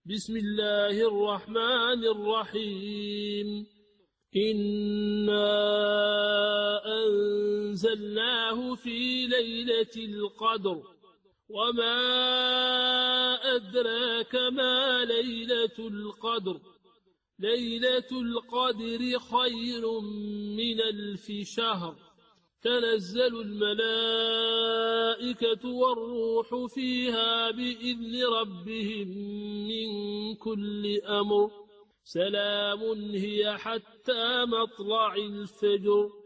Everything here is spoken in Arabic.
بسم الله الرحمن الرحيم إنا أنزلناه في ليلة القدر وما أدراك ما ليلة القدر ليلة القدر خير من 1000 شهر تنزل الملائكة والروح فيها بإذن ربهم من كل أمر سلام هي حتى مطلع الفجر